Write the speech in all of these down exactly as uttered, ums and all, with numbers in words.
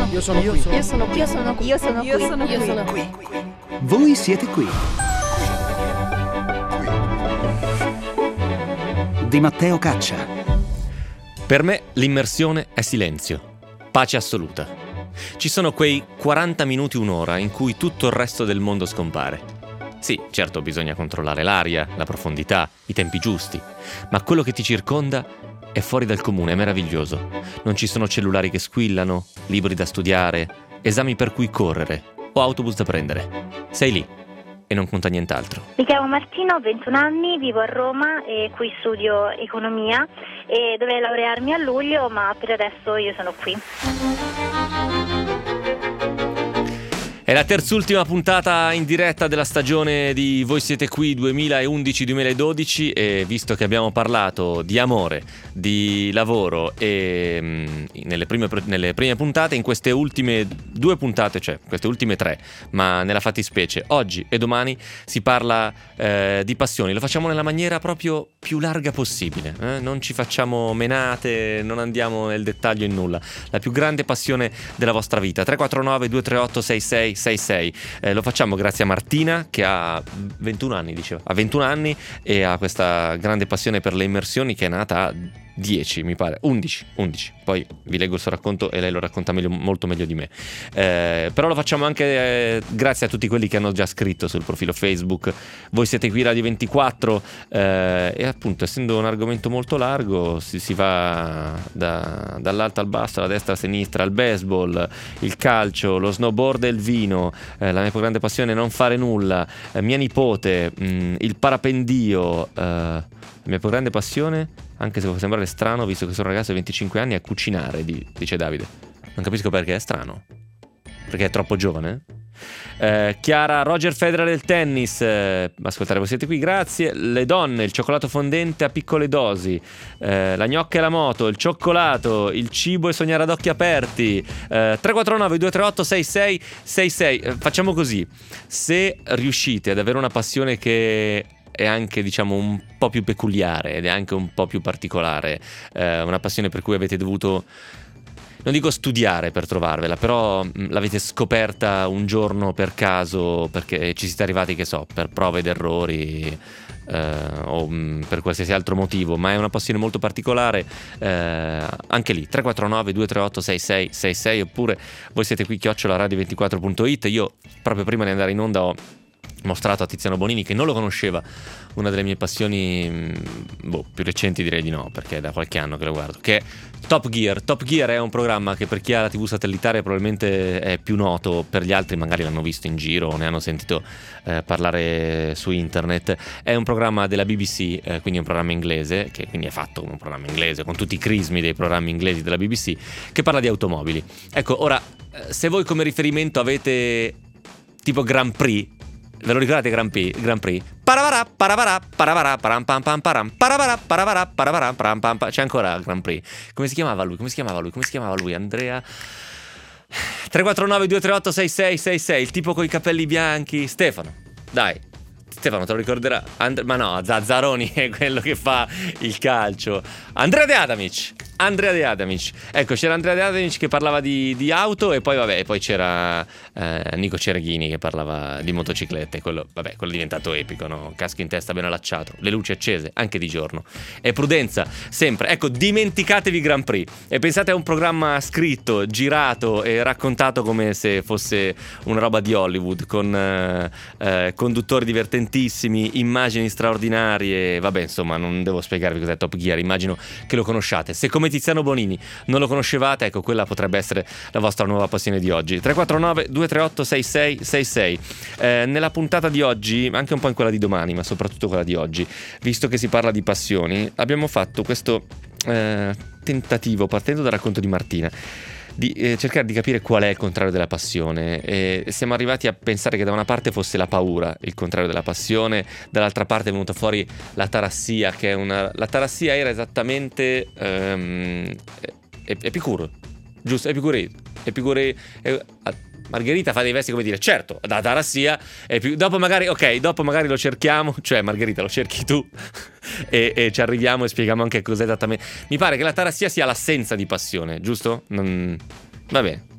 Io sono qui. Io sono qui. Io sono qui. Io sono qui. Io sono Io qui. sono qui. Voi siete qui. Di Matteo Caccia. Per me l'immersione è silenzio, pace assoluta. Ci sono quei quaranta minuti, un'ora in cui tutto il resto del mondo scompare. Sì, certo, bisogna controllare l'aria, la profondità, i tempi giusti, ma quello che ti circonda è fuori dal comune, è meraviglioso. Non ci sono cellulari che squillano, libri da studiare, esami per cui correre o autobus da prendere. Sei lì e non conta nient'altro. Mi chiamo Martina, ho ventuno anni, vivo a Roma e qui studio economia e dovrei laurearmi a luglio, ma per adesso io sono qui. È la terzultima puntata in diretta della stagione di Voi siete qui duemilaundici duemiladodici e visto che abbiamo parlato di amore, di lavoro e mh, nelle, prime, nelle prime puntate, in queste ultime due puntate, cioè queste ultime tre, ma nella fattispecie oggi e domani si parla eh, di passioni. Lo facciamo nella maniera proprio più larga possibile, eh? Non ci facciamo menate, non andiamo nel dettaglio in nulla. La più grande passione della vostra vita. Tre quattro nove due tre otto sei sei sei sei. Eh, lo facciamo grazie a Martina che ha ventuno anni, diceva, ha ventuno anni e ha questa grande passione per le immersioni che è nata a dieci, mi pare, undici, undici. Poi vi leggo il suo racconto e lei lo racconta meglio, molto meglio di me. Eh, però lo facciamo anche eh, grazie a tutti quelli che hanno già scritto sul profilo Facebook. Voi siete qui Radio ventiquattro eh, e appunto, essendo un argomento molto largo, si, si va da, dall'alto al basso, alla destra alla sinistra, al baseball, il calcio, lo snowboard e il vino, eh, la mia più grande passione è non fare nulla, eh, mia nipote, mh, il parapendio, eh, la mia più grande passione, anche se può sembrare strano visto che sono un ragazzo di venticinque anni, a cucinare, dice Davide. Non capisco perché è strano, perché è troppo giovane. eh, Chiara, Roger Federer del tennis, eh, ascoltare Voi siete qui, grazie. Le donne, il cioccolato fondente a piccole dosi, eh, la gnocca e la moto, il cioccolato, il cibo e sognare ad occhi aperti. eh, tre quattro nove due tre otto sei sei sei sei. eh, Facciamo così: se riuscite ad avere una passione che è anche, diciamo, un po' più peculiare ed è anche un po' più particolare, eh, una passione per cui avete dovuto, non dico studiare per trovarvela, però mh, l'avete scoperta un giorno per caso perché ci siete arrivati, che so, per prove ed errori, eh, o mh, per qualsiasi altro motivo, ma è una passione molto particolare, eh, anche lì tre quattro nove due tre otto sei sei sei sei, oppure Voi siete qui chiocciola radio ventiquattro punto it. Io proprio prima di andare in onda ho mostrato a Tiziano Bonini, che non lo conosceva, una delle mie passioni, boh, più recenti direi di no, perché è da qualche anno che lo guardo, che è Top Gear. Top Gear è un programma che per chi ha la tivù satellitare probabilmente è più noto, per gli altri magari l'hanno visto in giro o ne hanno sentito eh, parlare su internet. È un programma della B B C, eh, quindi è un programma inglese, che quindi è fatto come un programma inglese, con tutti i crismi dei programmi inglesi della B B C, che parla di automobili. Ecco, ora, se voi come riferimento avete tipo Grand Prix, ve lo ricordate Grand Prix? Grand Prix? Paravarà, paravarà, paravarà, param pam pam param, paravarà, paravarà, paravarà, param pam pam. C'è ancora Grand Prix. Come si chiamava lui? Come si chiamava lui? Come si chiamava lui? Andrea. tre quattro nove due tre otto sei sei sei sei, il tipo con i capelli bianchi. Stefano. Dai. Stefano te lo ricorderà. And- ma no, Zazzaroni è quello che fa il calcio. Andrea De Adamic. Andrea De Adamic. Ecco, c'era Andrea De Adamic che parlava di, di auto, e poi vabbè, poi c'era eh, Nico Cereghini che parlava di motociclette. Quello, vabbè, quello è diventato epico, no? Casco in testa ben allacciato, le luci accese anche di giorno. E prudenza sempre. Ecco, dimenticatevi Grand Prix e pensate a un programma scritto, girato e raccontato come se fosse una roba di Hollywood, con eh, eh, conduttori divertentissimi, immagini straordinarie. Vabbè, insomma, non devo spiegarvi cos'è Top Gear, immagino che lo conosciate. Se come Tiziano Bonini non lo conoscevate, ecco, quella potrebbe essere la vostra nuova passione di oggi. Tre quattro nove due tre otto sei sei sei sei. Eh, nella puntata di oggi, anche un po' in quella di domani, ma soprattutto quella di oggi, visto che si parla di passioni, abbiamo fatto questo eh, tentativo, partendo dal racconto di Martina, di eh, cercare di capire qual è il contrario della passione, e siamo arrivati a pensare che da una parte fosse la paura il contrario della passione, dall'altra parte è venuta fuori la tarassia, che è una... la tarassia era esattamente ehm, Epicuro, giusto? Epicuri, Epicuri eh, Margherita fa dei versi come dire, certo, da tarassia è più... dopo magari, ok, dopo magari lo cerchiamo, cioè Margherita lo cerchi tu e, e ci arriviamo e spieghiamo anche cos'è esattamente. Mi pare che la tarassia sia l'assenza di passione, giusto? Non... va bene,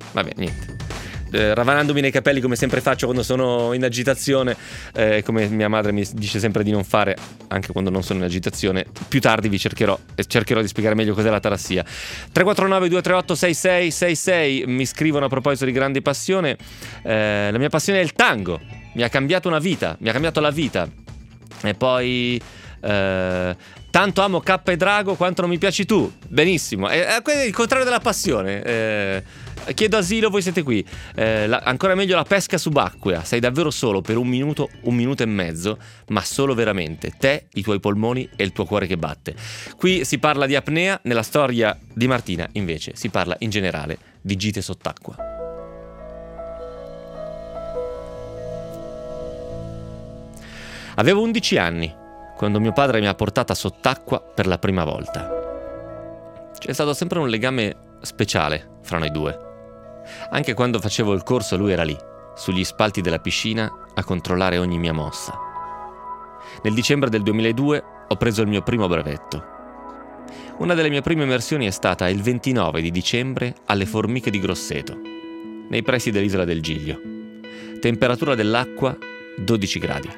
vabbè, niente. Eh, ravanandomi nei capelli come sempre faccio quando sono in agitazione, eh, come mia madre mi dice sempre di non fare anche quando non sono in agitazione. Più tardi vi cercherò e cercherò di spiegare meglio cos'è la tarassia. Tre quattro nove due tre otto sei sei sei sei mi scrivono a proposito di grande passione. Eh, la mia passione è il tango, mi ha cambiato una vita, mi ha cambiato la vita. E poi eh, tanto amo K e Drago quanto non mi piaci tu. Benissimo, è, è il contrario della passione. eh, Chiedo asilo, voi siete qui. Eh, la, ancora meglio la pesca subacquea. Sei davvero solo per un minuto, un minuto e mezzo, ma solo veramente. Te, i tuoi polmoni e il tuo cuore che batte. Qui si parla di apnea, nella storia di Martina invece si parla in generale di gite sott'acqua. Avevo undici anni quando mio padre mi ha portata sott'acqua per la prima volta. C'è stato sempre un legame speciale fra noi due. Anche quando facevo il corso lui era lì, sugli spalti della piscina, a controllare ogni mia mossa. Nel dicembre del duemiladue ho preso il mio primo brevetto. Una delle mie prime immersioni è stata il ventinove di dicembre alle Formiche di Grosseto, nei pressi dell'isola del Giglio. Temperatura dell'acqua dodici gradi.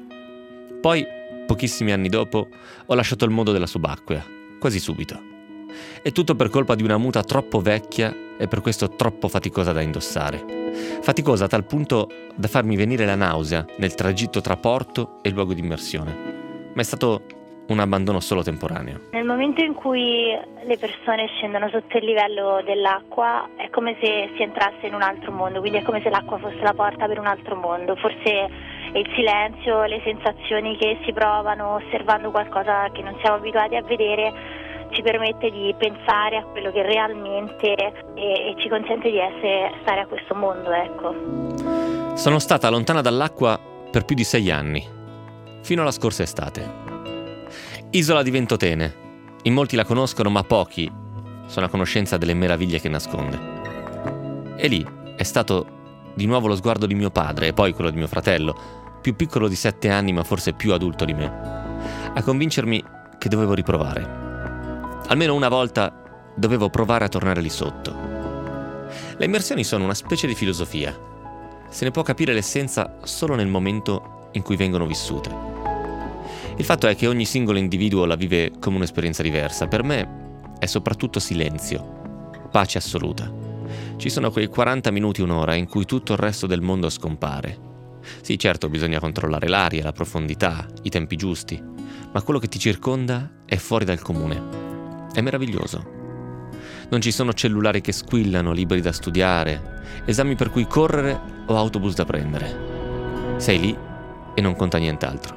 Poi, pochissimi anni dopo, ho lasciato il mondo della subacquea, quasi subito. E tutto per colpa di una muta troppo vecchia e per questo troppo faticosa da indossare. Faticosa a tal punto da farmi venire la nausea nel tragitto tra porto e luogo di immersione. Ma è stato un abbandono solo temporaneo. Nel momento in cui le persone scendono sotto il livello dell'acqua è come se si entrasse in un altro mondo, quindi è come se l'acqua fosse la porta per un altro mondo. Forse è il silenzio, le sensazioni che si provano osservando qualcosa che non siamo abituati a vedere ci permette di pensare a quello che realmente e, e ci consente di essere, stare a questo mondo, ecco. Sono stata lontana dall'acqua per più di sei anni, fino alla scorsa estate. Isola di Ventotene. In molti la conoscono, ma pochi sono a conoscenza delle meraviglie che nasconde. E lì è stato di nuovo lo sguardo di mio padre e poi quello di mio fratello, più piccolo di sette anni ma forse più adulto di me, a convincermi che dovevo riprovare. Almeno una volta dovevo provare a tornare lì sotto. Le immersioni sono una specie di filosofia. Se ne può capire l'essenza solo nel momento in cui vengono vissute. Il fatto è che ogni singolo individuo la vive come un'esperienza diversa. Per me è soprattutto silenzio, pace assoluta. Ci sono quei quaranta minuti, un'ora in cui tutto il resto del mondo scompare. Sì, certo, bisogna controllare l'aria, la profondità, i tempi giusti, ma quello che ti circonda è fuori dal comune. È meraviglioso. Non ci sono cellulari che squillano, libri da studiare, esami per cui correre o autobus da prendere. Sei lì e non conta nient'altro.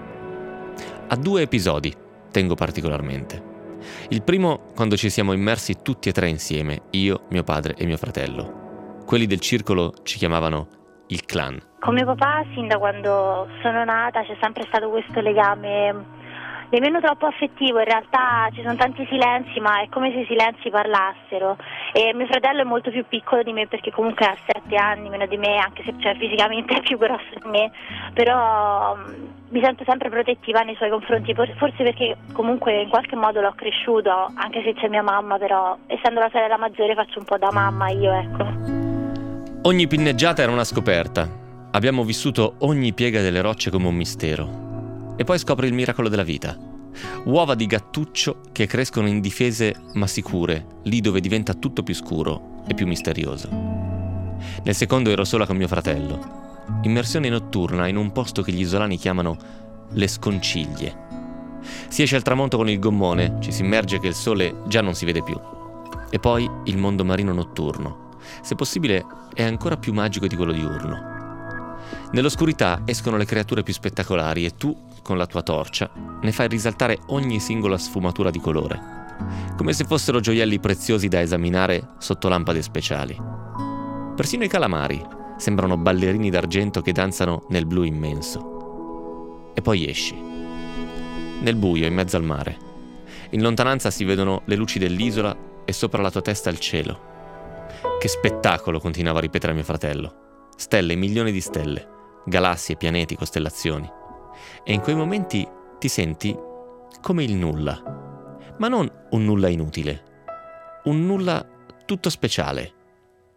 A due episodi tengo particolarmente. Il primo quando ci siamo immersi tutti e tre insieme, io, mio padre e mio fratello. Quelli del circolo ci chiamavano il clan. Con mio papà, sin da quando sono nata, c'è sempre stato questo legame nemmeno troppo affettivo. In realtà ci sono tanti silenzi, ma è come se i silenzi parlassero. E mio fratello è molto più piccolo di me perché comunque ha sette anni meno di me, anche se cioè, fisicamente è più grosso di me, però um, mi sento sempre protettiva nei suoi confronti, forse perché comunque in qualche modo l'ho cresciuto, anche se c'è mia mamma, però essendo la sorella maggiore faccio un po' da mamma io, ecco. Ogni pinneggiata era una scoperta. Abbiamo vissuto ogni piega delle rocce come un mistero. E poi scopri il miracolo della vita. Uova di gattuccio che crescono indifese ma sicure, lì dove diventa tutto più scuro e più misterioso. Nel secondo ero sola con mio fratello. Immersione notturna in un posto che gli isolani chiamano le Sconciglie. Si esce al tramonto con il gommone, ci si immerge che il sole già non si vede più. E poi il mondo marino notturno. Se possibile è ancora più magico di quello diurno. Nell'oscurità escono le creature più spettacolari e tu, con la tua torcia, ne fai risaltare ogni singola sfumatura di colore, come se fossero gioielli preziosi da esaminare sotto lampade speciali. Persino i calamari sembrano ballerini d'argento che danzano nel blu immenso. E poi esci. Nel buio, in mezzo al mare. In lontananza si vedono le luci dell'isola e sopra la tua testa il cielo. Che spettacolo, continuava a ripetere mio fratello. Stelle, milioni di stelle, galassie, pianeti, costellazioni. E in quei momenti ti senti come il nulla, ma non un nulla inutile, un nulla tutto speciale,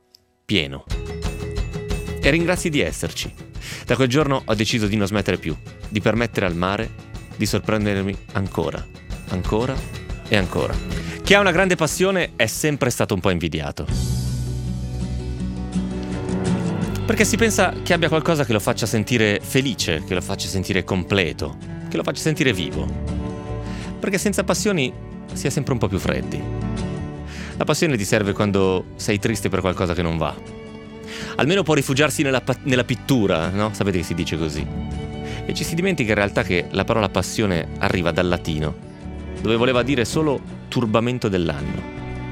pieno. E ringrazi di esserci. Da quel giorno ho deciso di non smettere più, di permettere al mare di sorprendermi ancora, ancora e ancora. Chi ha una grande passione è sempre stato un po' invidiato. Perché si pensa che abbia qualcosa che lo faccia sentire felice, che lo faccia sentire completo, che lo faccia sentire vivo. Perché senza passioni si è sempre un po' più freddi. La passione ti serve quando sei triste per qualcosa che non va. Almeno può rifugiarsi nella, nella pittura, no? Sapete che si dice così. E ci si dimentica in realtà che la parola passione arriva dal latino, dove voleva dire solo turbamento dell'animo.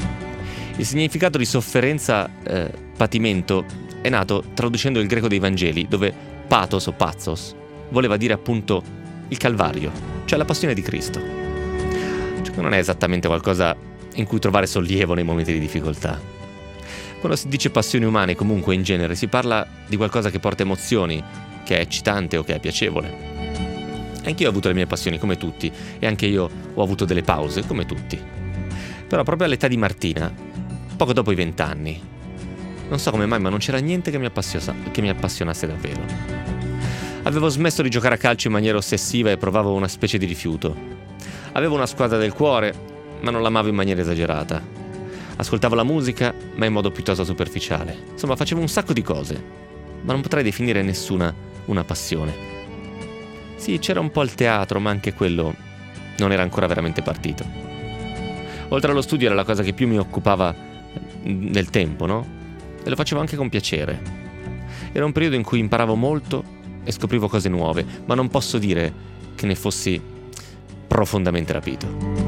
Il significato di sofferenza, eh, patimento, è nato traducendo il greco dei Vangeli, dove pathos o pazzos voleva dire appunto il Calvario, cioè la passione di Cristo. Cioè non è esattamente qualcosa in cui trovare sollievo nei momenti di difficoltà. Quando si dice passioni umane, comunque in genere si parla di qualcosa che porta emozioni, che è eccitante o che è piacevole. Anch'io ho avuto le mie passioni come tutti, e anche io ho avuto delle pause come tutti. Però proprio all'età di Martina, poco dopo i vent'anni, non so come mai, ma non c'era niente che mi, che mi appassionasse davvero. Avevo smesso di giocare a calcio in maniera ossessiva e provavo una specie di rifiuto. Avevo una squadra del cuore, ma non l'amavo in maniera esagerata. Ascoltavo la musica, ma in modo piuttosto superficiale. Insomma, facevo un sacco di cose, ma non potrei definire nessuna una passione. Sì, c'era un po' il teatro, ma anche quello non era ancora veramente partito. Oltre allo studio era la cosa che più mi occupava nel tempo, no? E lo facevo anche con piacere. Era un periodo in cui imparavo molto e scoprivo cose nuove, ma non posso dire che ne fossi profondamente rapito.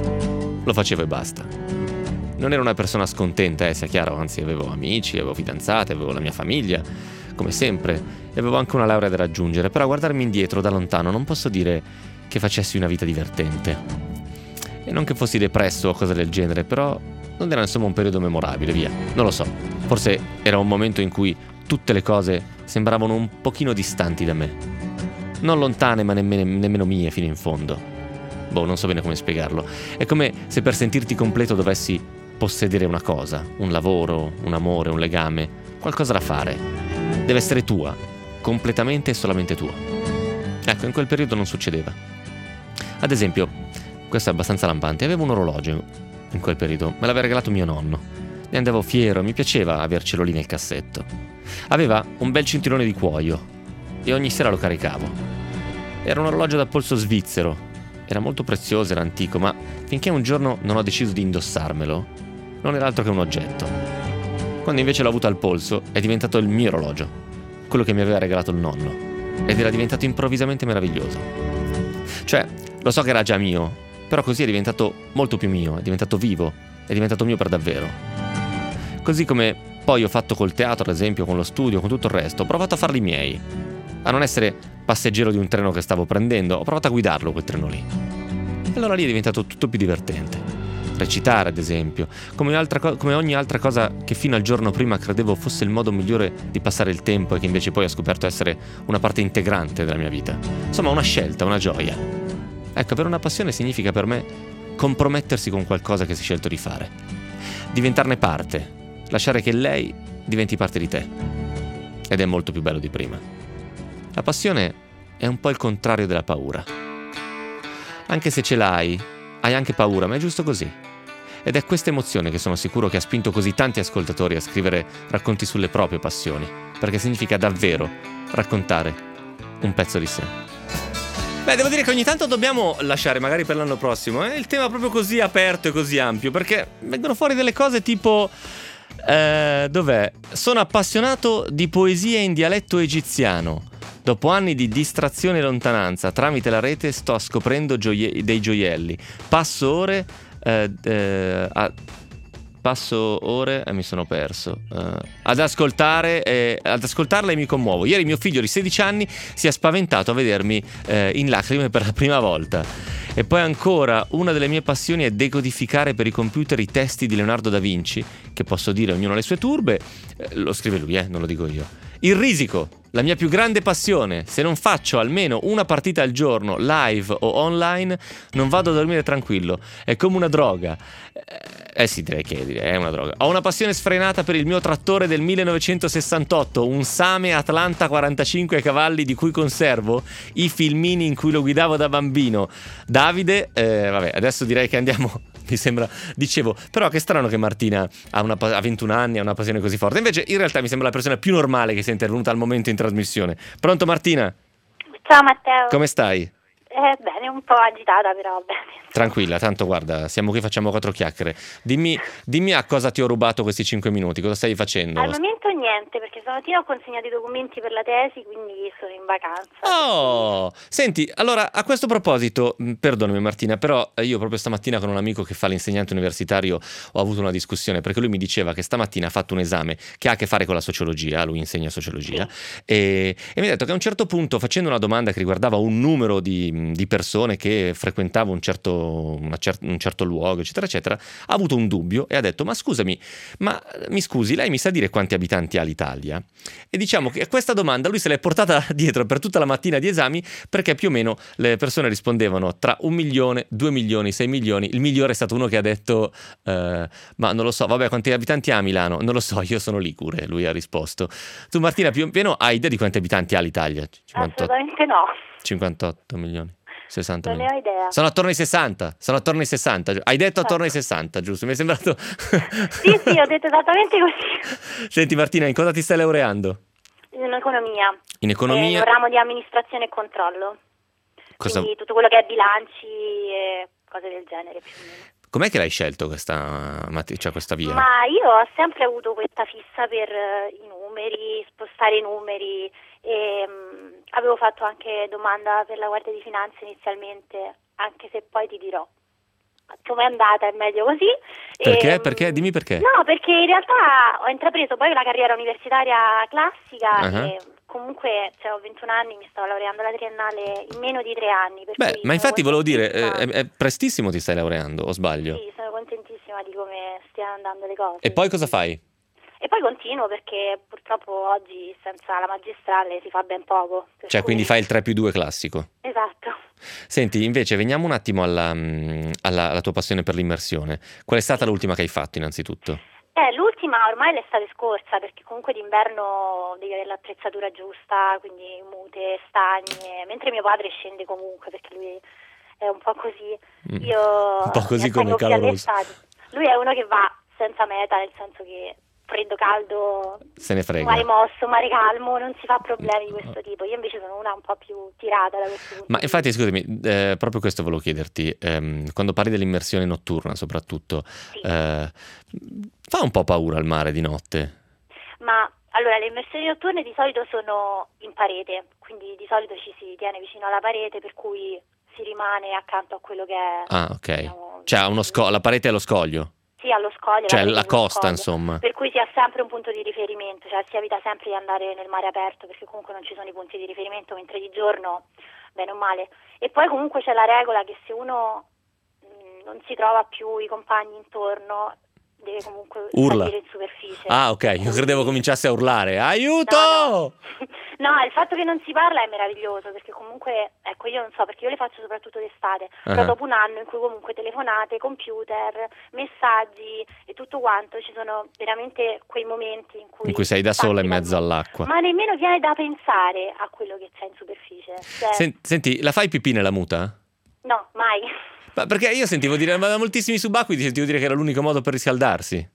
Lo facevo e basta. Non ero una persona scontenta, eh, sia chiaro, anzi avevo amici, avevo fidanzate, avevo la mia famiglia, come sempre, e avevo anche una laurea da raggiungere, però a guardarmi indietro da lontano non posso dire che facessi una vita divertente. E non che fossi depresso o cose del genere, però non era insomma un periodo memorabile, via, non lo so. Forse era un momento in cui tutte le cose sembravano un pochino distanti da me. Non lontane, ma nemmeno, nemmeno mie fino in fondo. Boh, non so bene come spiegarlo. È come se per sentirti completo dovessi possedere una cosa, un lavoro, un amore, un legame, qualcosa da fare. Deve essere tua, completamente e solamente tua. Ecco, in quel periodo non succedeva. Ad esempio, questo è abbastanza lampante, avevo un orologio in quel periodo, me l'aveva regalato mio nonno. Ne andavo fiero, mi piaceva avercelo lì nel cassetto. Aveva un bel cinturone di cuoio e ogni sera lo caricavo. Era un orologio da polso svizzero. Era molto prezioso, era antico, ma finché un giorno non ho deciso di indossarmelo, non era altro che un oggetto. Quando invece l'ho avuto al polso, è diventato il mio orologio, quello che mi aveva regalato il nonno, ed era diventato improvvisamente meraviglioso. Cioè, lo so che era già mio, però così è diventato molto più mio, è diventato vivo, è diventato mio per davvero. Così come poi ho fatto col teatro, ad esempio, con lo studio, con tutto il resto, ho provato a farli miei, a non essere passeggero di un treno che stavo prendendo, ho provato a guidarlo quel treno lì. E allora lì è diventato tutto più divertente. Recitare, ad esempio, come, altra co- come ogni altra cosa che fino al giorno prima credevo fosse il modo migliore di passare il tempo e che invece poi ho scoperto essere una parte integrante della mia vita. Insomma, una scelta, una gioia. Ecco, avere una passione significa per me compromettersi con qualcosa che si è scelto di fare. Diventarne parte, lasciare che lei diventi parte di te. Ed è molto più bello di prima. La passione è un po' il contrario della paura. Anche se ce l'hai, hai anche paura, ma è giusto così. Ed è questa emozione che sono sicuro che ha spinto così tanti ascoltatori a scrivere racconti sulle proprie passioni, perché significa davvero raccontare un pezzo di sé. Beh, devo dire che ogni tanto dobbiamo lasciare, magari per l'anno prossimo, eh, il tema proprio così aperto e così ampio, perché vengono fuori delle cose tipo... Eh, dov'è? Sono appassionato di poesia in dialetto egiziano. Dopo anni di distrazione e lontananza, tramite la rete sto scoprendo gioie- dei gioielli. Passo ore eh, eh, a... Passo ore e eh, mi sono perso uh, ad ascoltare eh, ad ascoltarla e mi commuovo. Ieri mio figlio di sedici anni si è spaventato a vedermi eh, in lacrime per la prima volta. E poi ancora, una delle mie passioni è decodificare per i computer i testi di Leonardo da Vinci, che posso dire ognuno le sue turbe. Eh, lo scrive lui, eh, non lo dico io. Il risico, la mia più grande passione. Se non faccio almeno una partita al giorno, live o online, non vado a dormire tranquillo. È come una droga. Eh sì, direi che è una droga. Ho una passione sfrenata per il mio trattore del millenovecentosessantotto, un Same Atlanta quarantacinque cavalli di cui conservo i filmini in cui lo guidavo da bambino. Davide, eh, vabbè, adesso direi che andiamo... Mi sembra, dicevo, però che strano che Martina ha, una, ha ventuno anni, ha una passione così forte. Invece in realtà mi sembra la persona più normale che sia intervenuta al momento in trasmissione. Pronto Martina? Ciao Matteo. Come stai? Eh, bene, un po' agitata però bene. Tranquilla, tanto guarda, siamo qui, facciamo quattro chiacchiere. Dimmi, dimmi a cosa ti ho rubato questi cinque minuti, cosa stai facendo? Al momento niente, perché stamattina ho consegnato i documenti per la tesi, quindi sono in vacanza. Oh, senti, allora a questo proposito, mh, perdonami Martina, però eh, io proprio stamattina con un amico che fa l'insegnante universitario ho avuto una discussione, perché lui mi diceva che stamattina ha fatto un esame che ha a che fare con la sociologia, lui insegna sociologia, Sì. e, e mi ha detto che a un certo punto, facendo una domanda che riguardava un numero di, di persone che frequentava un certo, una cer- un certo luogo, eccetera, eccetera, ha avuto un dubbio e ha detto: ma scusami, ma mi scusi, lei mi sa dire quanti abitanti ha l'Italia? E diciamo che a questa domanda lui se l'è portata dietro per tutta la mattina di esami, perché più o meno le persone rispondevano tra un milione, due milioni, sei milioni. Il migliore è stato uno che ha detto eh, ma non lo so, vabbè, quanti abitanti ha Milano? Non lo so, io sono ligure, lui ha risposto. Tu Martina più o meno hai idea di quanti abitanti ha l'Italia? cinquantotto, Assolutamente no. cinquantotto milioni, sessanta Non ne milioni. ho idea. Sono attorno ai sessanta, sono attorno ai sessanta. Hai detto attorno ai sessanta, giusto? Mi è sembrato... Sì, sì, ho detto esattamente così. Senti Martina, in cosa ti stai laureando? In economia. In Eh, economia? in un ramo di amministrazione e controllo. Cosa... Quindi tutto quello che è bilanci e cose del genere più o meno. Com'è che l'hai scelto questa, mate- cioè questa via? Ma io ho sempre avuto questa fissa per eh, i numeri, spostare i numeri e mh, avevo fatto anche domanda per la Guardia di Finanza inizialmente, anche se poi ti dirò com'è andata, è meglio così. Perché? E, Perché? Dimmi perché. No, perché in realtà ho intrapreso poi una carriera universitaria classica Uh-huh. e comunque cioè, ho ventuno anni, mi stavo laureando alla triennale in meno di tre anni. Per Beh, cui ma infatti sono volevo dire, eh, contentissima. è, è prestissimo ti stai laureando, o sbaglio? Sì, sono contentissima di come stiano andando le cose. E poi cosa fai? E poi continuo perché purtroppo oggi senza la magistrale si fa ben poco. per Cioè, cui- quindi fai il tre più due classico. Esatto. Senti, invece, veniamo un attimo alla, mm, alla, alla tua passione per l'immersione. Qual è stata l'ultima che hai fatto, innanzitutto? Eh, l'ultima ormai l'estate scorsa, perché comunque d'inverno devi avere l'attrezzatura giusta, quindi mute, stagne, mentre mio padre scende comunque perché lui è un po' così. Mm. Io Un po' così mi come attengo più alle caloroso. estati. Lui è uno che va senza meta, nel senso che freddo, caldo, Se ne frega. mare mosso, mare calmo, non si fa problemi di questo tipo. Io invece sono una un po' più tirata da questo punto Ma di infatti, vista. scusami, eh, proprio questo volevo chiederti. ehm, quando parli dell'immersione notturna, soprattutto, Sì. eh, fa un po' paura al mare di notte? Ma allora le immersioni notturne di solito sono in parete, quindi di solito ci si tiene vicino alla parete, per cui si rimane accanto a quello che è Ah, ok. diciamo, Cioè, uno sco- la parete è allo scoglio? sì, allo scoglio, Cioè, parete la dello costa, scoglio. insomma. Per cui si ha sempre un punto di riferimento, cioè si evita sempre di andare nel mare aperto perché comunque non ci sono i punti di riferimento, mentre di giorno, bene o male. E poi comunque c'è la regola che se uno mh, non si trova più i compagni intorno, deve comunque Urla. salire in superficie. Ah, ok, io credevo cominciasse a urlare. Aiuto! No, no. No, il fatto che non si parla è meraviglioso, perché comunque, ecco, io non so, perché io le faccio soprattutto d'estate, Ah. però dopo un anno in cui comunque telefonate, computer, messaggi e tutto quanto, ci sono veramente quei momenti in cui... In cui sei da sola in stacchi mezzo dal- all'acqua. Ma nemmeno viene da pensare a quello che c'è in superficie. Cioè, Sen- senti, la fai pipì nella muta? no, mai. Ma perché io sentivo dire, ma da moltissimi subacquei ti sentivo dire che era l'unico modo per riscaldarsi.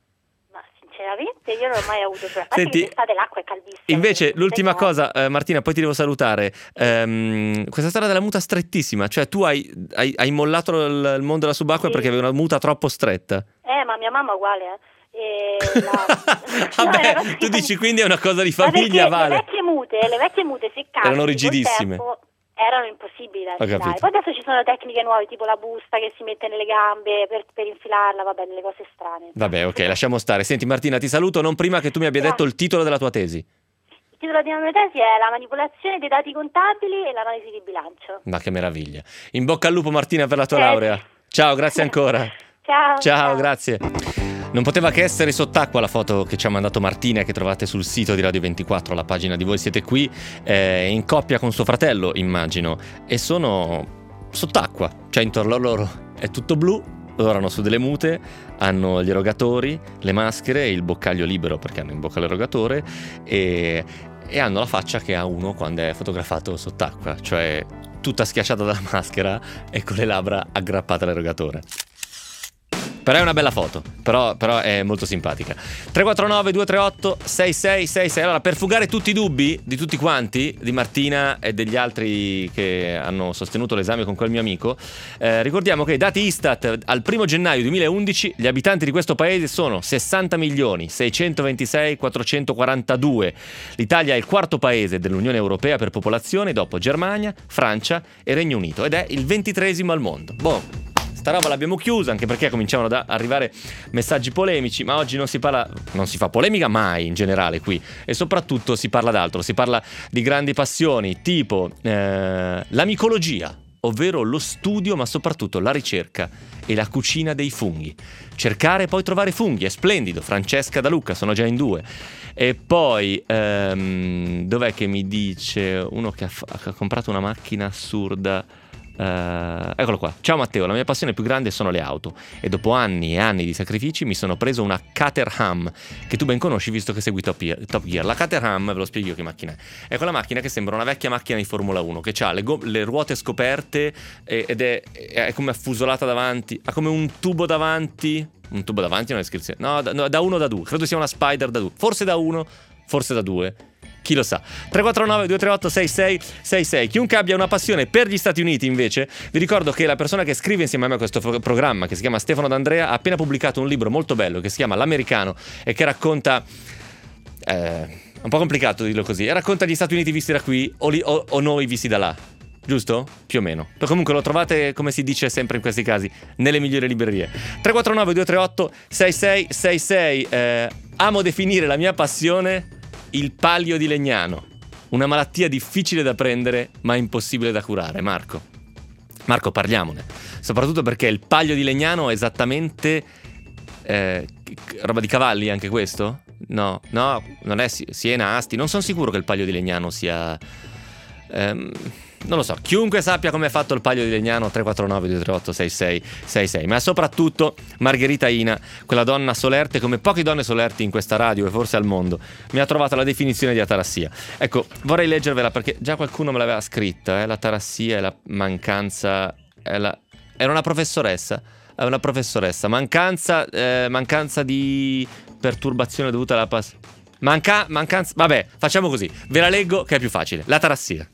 Ma sinceramente io non ho mai avuto... A parte Senti, che d'estate l'acqua è caldissima. Invece, quindi l'ultima non sai cosa, eh, Martina, poi ti devo salutare. Ehm, questa storia della muta strettissima, cioè tu hai, hai, hai mollato il, il mondo della subacquea Sì. perché avevi una muta troppo stretta. come- Eh, ma mia mamma è uguale, eh. E la- No, è una Vabbè, cosa tu che- dici quindi è una cosa di Ma famiglia, perché vale. le vecchie mute, le vecchie mute seccate Erano col rigidissime. tempo, erano impossibili da Ho infilare. capito. Poi adesso ci sono tecniche nuove, tipo la busta che si mette nelle gambe per, per infilarla, vabbè, delle cose strane. Vabbè, ok, lasciamo stare. Senti Martina, ti saluto non prima che tu mi abbia detto il titolo della tua tesi. Il titolo della mia tesi è La manipolazione dei dati contabili e l'analisi di bilancio. Ma che meraviglia. In bocca al lupo Martina per la tua Eh, laurea. Ciao, grazie ancora. Ciao. Ciao, grazie. Non poteva che essere sott'acqua la foto che ci ha mandato Martina, che trovate sul sito di Radio ventiquattro, la pagina di Voi Siete Qui, eh, in coppia con suo fratello, immagino, e sono sott'acqua, cioè intorno a loro è tutto blu, loro erano su delle mute, hanno gli erogatori, le maschere, il boccaglio libero perché hanno in bocca l'erogatore e, e hanno la faccia che ha uno quando è fotografato sott'acqua, cioè tutta schiacciata dalla maschera e con le labbra aggrappate all'erogatore. Però è una bella foto, però, però è molto simpatica. tre quattro nove due tre otto sei sei sei sei. Allora, per fugare tutti i dubbi di tutti quanti, di Martina e degli altri che hanno sostenuto l'esame con quel mio amico, eh, ricordiamo che dati Istat al primo gennaio duemilaundici gli abitanti di questo paese sono sessanta milioni seicentoventisei quattrocentoquarantadue. L'Italia è il quarto paese dell'Unione Europea per popolazione dopo Germania, Francia e Regno Unito ed è il ventitreesimo al mondo. Boh. Sta roba l'abbiamo chiusa, anche perché cominciavano ad arrivare messaggi polemici, ma oggi non si parla, non si fa polemica mai in generale qui, e soprattutto si parla d'altro, si parla di grandi passioni tipo eh, la micologia, ovvero lo studio ma soprattutto la ricerca e la cucina dei funghi. Cercare e poi trovare funghi, è splendido. Francesca da Lucca, sono già in due. E poi ehm, dov'è che mi dice uno che ha, ha comprato una macchina assurda. Uh, eccolo qua. Ciao Matteo, la mia passione più grande sono le auto e dopo anni e anni di sacrifici mi sono preso una Caterham che tu ben conosci visto che segui Top Gear. Top Gear. La Caterham, ve lo spiego io che macchina è. È quella macchina che sembra una vecchia macchina di Formula uno, che ha le, go- le ruote scoperte ed è, è come affusolata davanti, ha come un tubo davanti. Un tubo davanti, non è descrizione. No, da, no, da uno o da due. Credo sia una Spider da due. Forse da uno, forse da due. Chi lo sa. tre quattro nove due tre otto sei sei sei sei. Chiunque abbia una passione per gli Stati Uniti invece, vi ricordo che la persona che scrive insieme a me a questo programma, che si chiama Stefano D'Andrea, ha appena pubblicato un libro molto bello che si chiama L'Americano e che racconta eh, un po' complicato dirlo così, e racconta gli Stati Uniti visti da qui o, li, o, o noi visti da là, giusto? Più o meno. Però comunque lo trovate, come si dice sempre in questi casi, nelle migliori librerie. tre quattro nove due tre otto sei sei sei sei. eh, Amo definire la mia passione il palio di Legnano, una malattia difficile da prendere ma impossibile da curare. Marco, Marco, parliamone, soprattutto perché il palio di Legnano è esattamente eh, roba di cavalli anche questo? No, no, non è Siena, Asti, non sono sicuro che il palio di Legnano sia... Ehm, non lo so, chiunque sappia come è fatto il palio di Legnano, tre quattro nove due tre otto sei sei sei sei. Ma soprattutto Margherita Ina, quella donna solerte come poche donne solerti in questa radio e forse al mondo, mi ha trovato la definizione di atarassia. Ecco, vorrei leggervela perché già qualcuno me l'aveva scritta, eh? La tarassia è la mancanza, è la... era una professoressa, è una professoressa, mancanza, eh, mancanza di perturbazione dovuta alla pas... Manca... mancanza... Vabbè, facciamo così, ve la leggo che è più facile. La tarassia.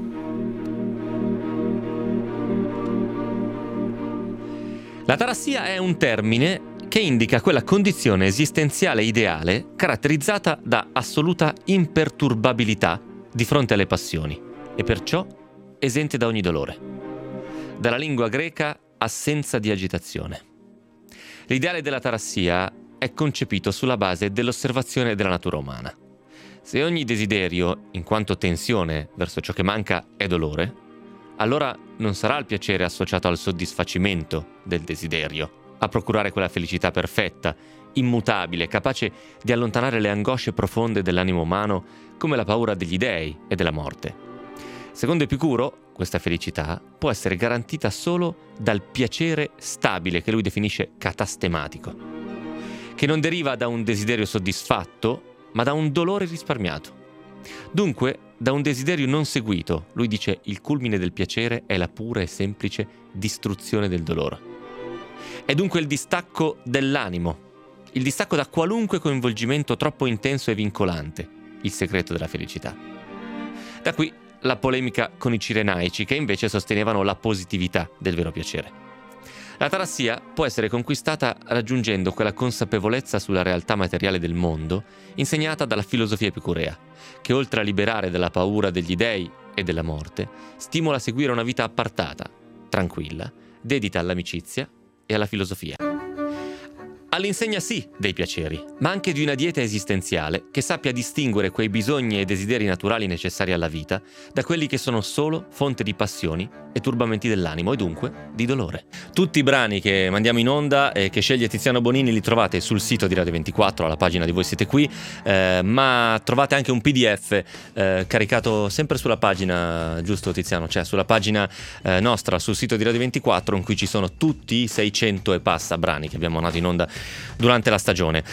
La tarassia è un termine che indica quella condizione esistenziale ideale caratterizzata da assoluta imperturbabilità di fronte alle passioni e perciò esente da ogni dolore. Dalla lingua greca assenza di agitazione. L'ideale della tarassia è concepito sulla base dell'osservazione della natura umana. Se ogni desiderio, in quanto tensione verso ciò che manca, è dolore, allora non sarà il piacere associato al soddisfacimento del desiderio, a procurare quella felicità perfetta, immutabile, capace di allontanare le angosce profonde dell'animo umano come la paura degli dèi e della morte. Secondo Epicuro, questa felicità può essere garantita solo dal piacere stabile che lui definisce catastematico, che non deriva da un desiderio soddisfatto, ma da un dolore risparmiato. Dunque, da un desiderio non seguito, lui dice il culmine del piacere è la pura e semplice distruzione del dolore. È dunque il distacco dell'animo, il distacco da qualunque coinvolgimento troppo intenso e vincolante, il segreto della felicità. Da qui la polemica con i cirenaici che invece sostenevano la positività del vero piacere. La tarassia può essere conquistata raggiungendo quella consapevolezza sulla realtà materiale del mondo insegnata dalla filosofia epicurea, che oltre a liberare dalla paura degli dèi e della morte, stimola a seguire una vita appartata, tranquilla, dedita all'amicizia e alla filosofia. All'insegna sì dei piaceri, ma anche di una dieta esistenziale che sappia distinguere quei bisogni e desideri naturali necessari alla vita da quelli che sono solo fonte di passioni e turbamenti dell'animo e dunque di dolore. Tutti i brani che mandiamo in onda e che sceglie Tiziano Bonini li trovate sul sito di Radio ventiquattro, alla pagina di Voi Siete Qui, eh, ma trovate anche un P D F eh, caricato sempre sulla pagina, giusto Tiziano? Cioè sulla pagina eh, nostra, sul sito di Radio ventiquattro, in cui ci sono tutti i seicento e passa brani che abbiamo mandato in onda durante la stagione.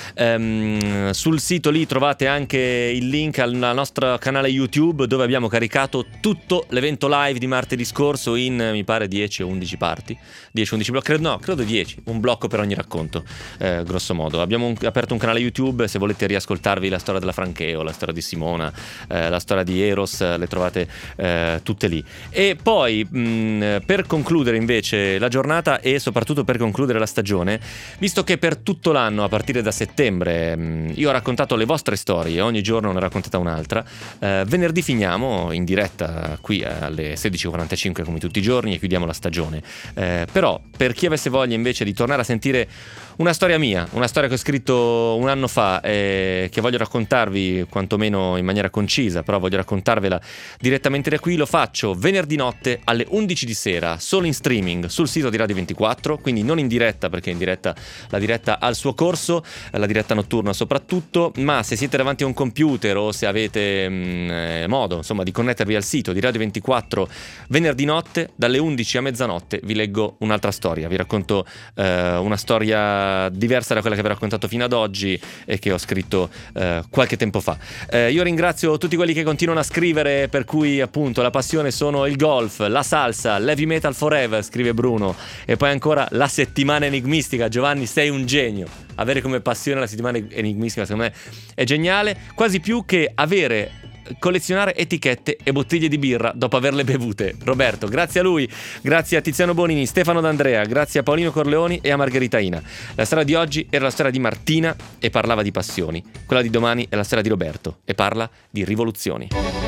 Um, sul sito lì trovate anche il link al, al nostro canale YouTube, dove abbiamo caricato tutto l'evento live di martedì scorso in, mi pare, dieci o undici parti, dieci undici blocchi, credo, no, credo dieci, un blocco per ogni racconto, eh, grosso modo. Abbiamo un, aperto un canale YouTube, se volete riascoltarvi la storia della Francheo, la storia di Simona, eh, la storia di Eros, le trovate eh, tutte lì. E poi mh, per concludere invece la giornata e soprattutto per concludere la stagione, visto che per tutto l'anno, a partire da settembre, mh, io ho raccontato le vostre storie, ogni giorno ne ho raccontata un'altra, eh, venerdì finiamo in diretta qui alle sedici e quarantacinque come tutti i giorni e chiudiamo la stagione. Eh, però per chi avesse voglia invece di tornare a sentire una storia mia, una storia che ho scritto un anno fa e che voglio raccontarvi quantomeno in maniera concisa, però voglio raccontarvela direttamente da qui, lo faccio venerdì notte alle undici di sera, solo in streaming sul sito di Radio ventiquattro, quindi non in diretta, perché in diretta la diretta ha il suo corso, la diretta notturna soprattutto, ma se siete davanti a un computer o se avete mh, modo insomma di connettervi al sito di Radio ventiquattro venerdì notte dalle undici a mezzanotte vi leggo un'altra storia, vi racconto eh, una storia diversa da quella che vi ho raccontato fino ad oggi e che ho scritto eh, qualche tempo fa. Eh, io ringrazio tutti quelli che continuano a scrivere, per cui appunto la passione sono il golf, la salsa, l'heavy metal forever, scrive Bruno, e poi ancora la settimana enigmistica. Giovanni, sei un genio. Avere come passione la settimana enigmistica secondo me è geniale, quasi più che avere collezionare etichette e bottiglie di birra dopo averle bevute. Roberto, grazie a lui, grazie a Tiziano Bonini, Stefano D'Andrea, grazie a Paolino Corleoni e a Margherita Ina. La storia di oggi era la storia di Martina e parlava di passioni. Quella di domani è la storia di Roberto e parla di rivoluzioni.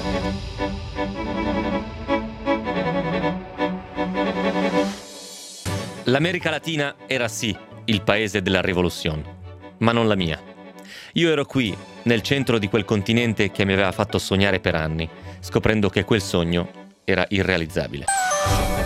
L'America Latina era sì il paese della rivoluzione, ma non la mia. Io ero qui, nel centro di quel continente che mi aveva fatto sognare per anni, scoprendo che quel sogno era irrealizzabile.